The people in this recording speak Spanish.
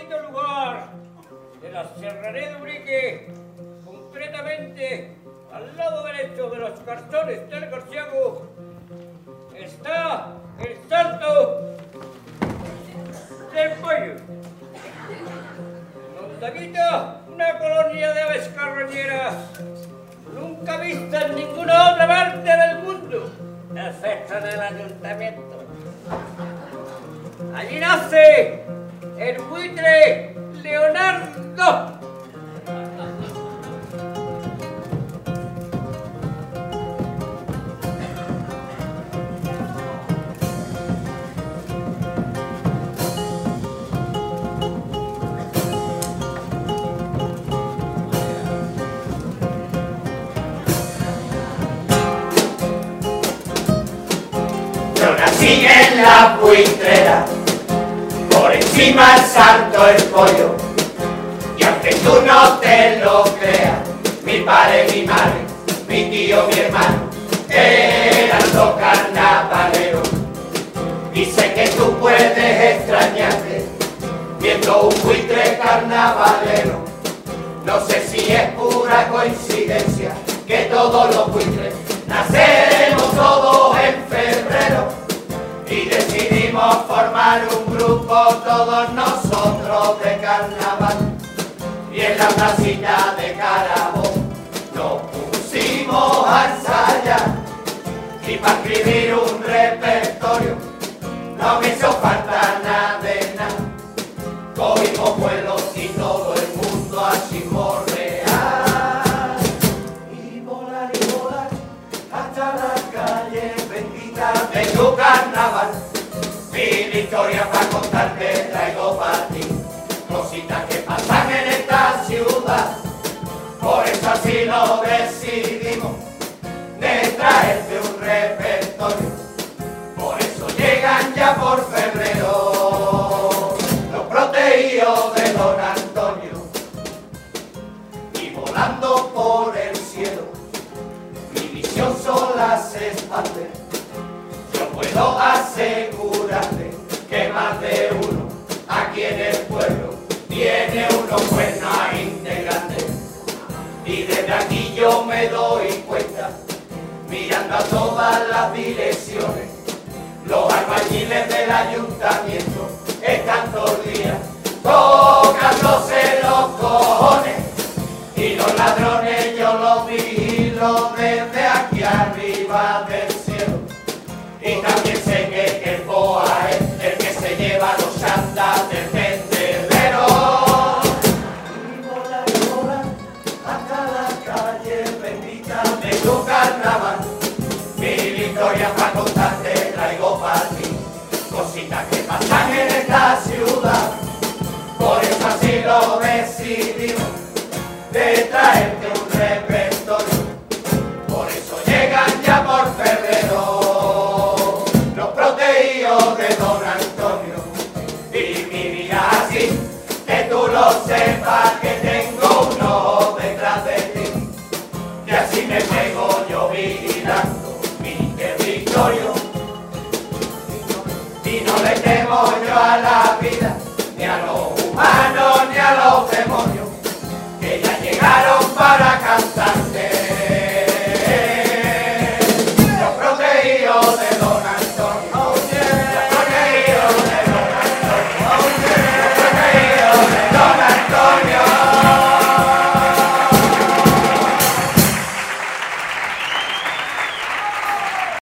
bonito lugar de la Serranía de Urique, concretamente al lado derecho de los cartones del Garciago, está el Salto del Pollo, donde habita una colonia de aves carroñeras nunca vista en ninguna otra parte del mundo, excepto en el ayuntamiento. Allí nace el buitre Leonardo. Yo nací en la buitrera, por encima el Salto el Pollo, y aunque tú no te lo creas, mi padre, mi madre, mi tío, mi hermano, eran dos carnavaleros. Y sé que tú puedes extrañarte viendo un buitre carnavalero. No sé si es pura coincidencia que todos los buitres nacemos todos en febrero y decidimos formar un grupo todos nosotros de carnaval. Y en la placita de Carabobo nos pusimos a ensayar, y para escribir un repertorio no me hizo falta nada de nada. Cogimos vuelos y todo el mundo a chismorrear y volar hasta la calle bendita de tu carnaval. Mil historias para contarte traigo para ti, cositas que pasan en esta ciudad. Por eso así lo decidimos, de traerte un repertorio. Por eso llegan ya por febrero los protegidos de Don Antonio, y volando por el cielo mi visión sola se expande. Yo puedo asegurarte que más de uno aquí en el pueblo tiene unos buenos integrantes. Y desde aquí yo me doy cuenta, mirando a todas las direcciones, los albañiles del ayuntamiento están todos los días tocándose los cojones, y los ladrones yo los vigilo desde aquí arriba del cielo. Y también sé que el boa es el que se lleva los chandas del tendedero. Y volar hasta la calle bendita de tu carnaval. Mil historias para contarte traigo para ti, cositas que pasan en esta ciudad. Por eso así lo decidimos, de traerte un repertorio. Por eso llegan ya por febrero los protegidos de Don Antonio. Y mi vida así, que tú lo sepas, que tengo un ojo detrás de ti, y así me pego yo vigilando mi territorio. Y no le temo yo a la vida, ni a los humanos, ni a los demonios, que ya llegaron para cantar.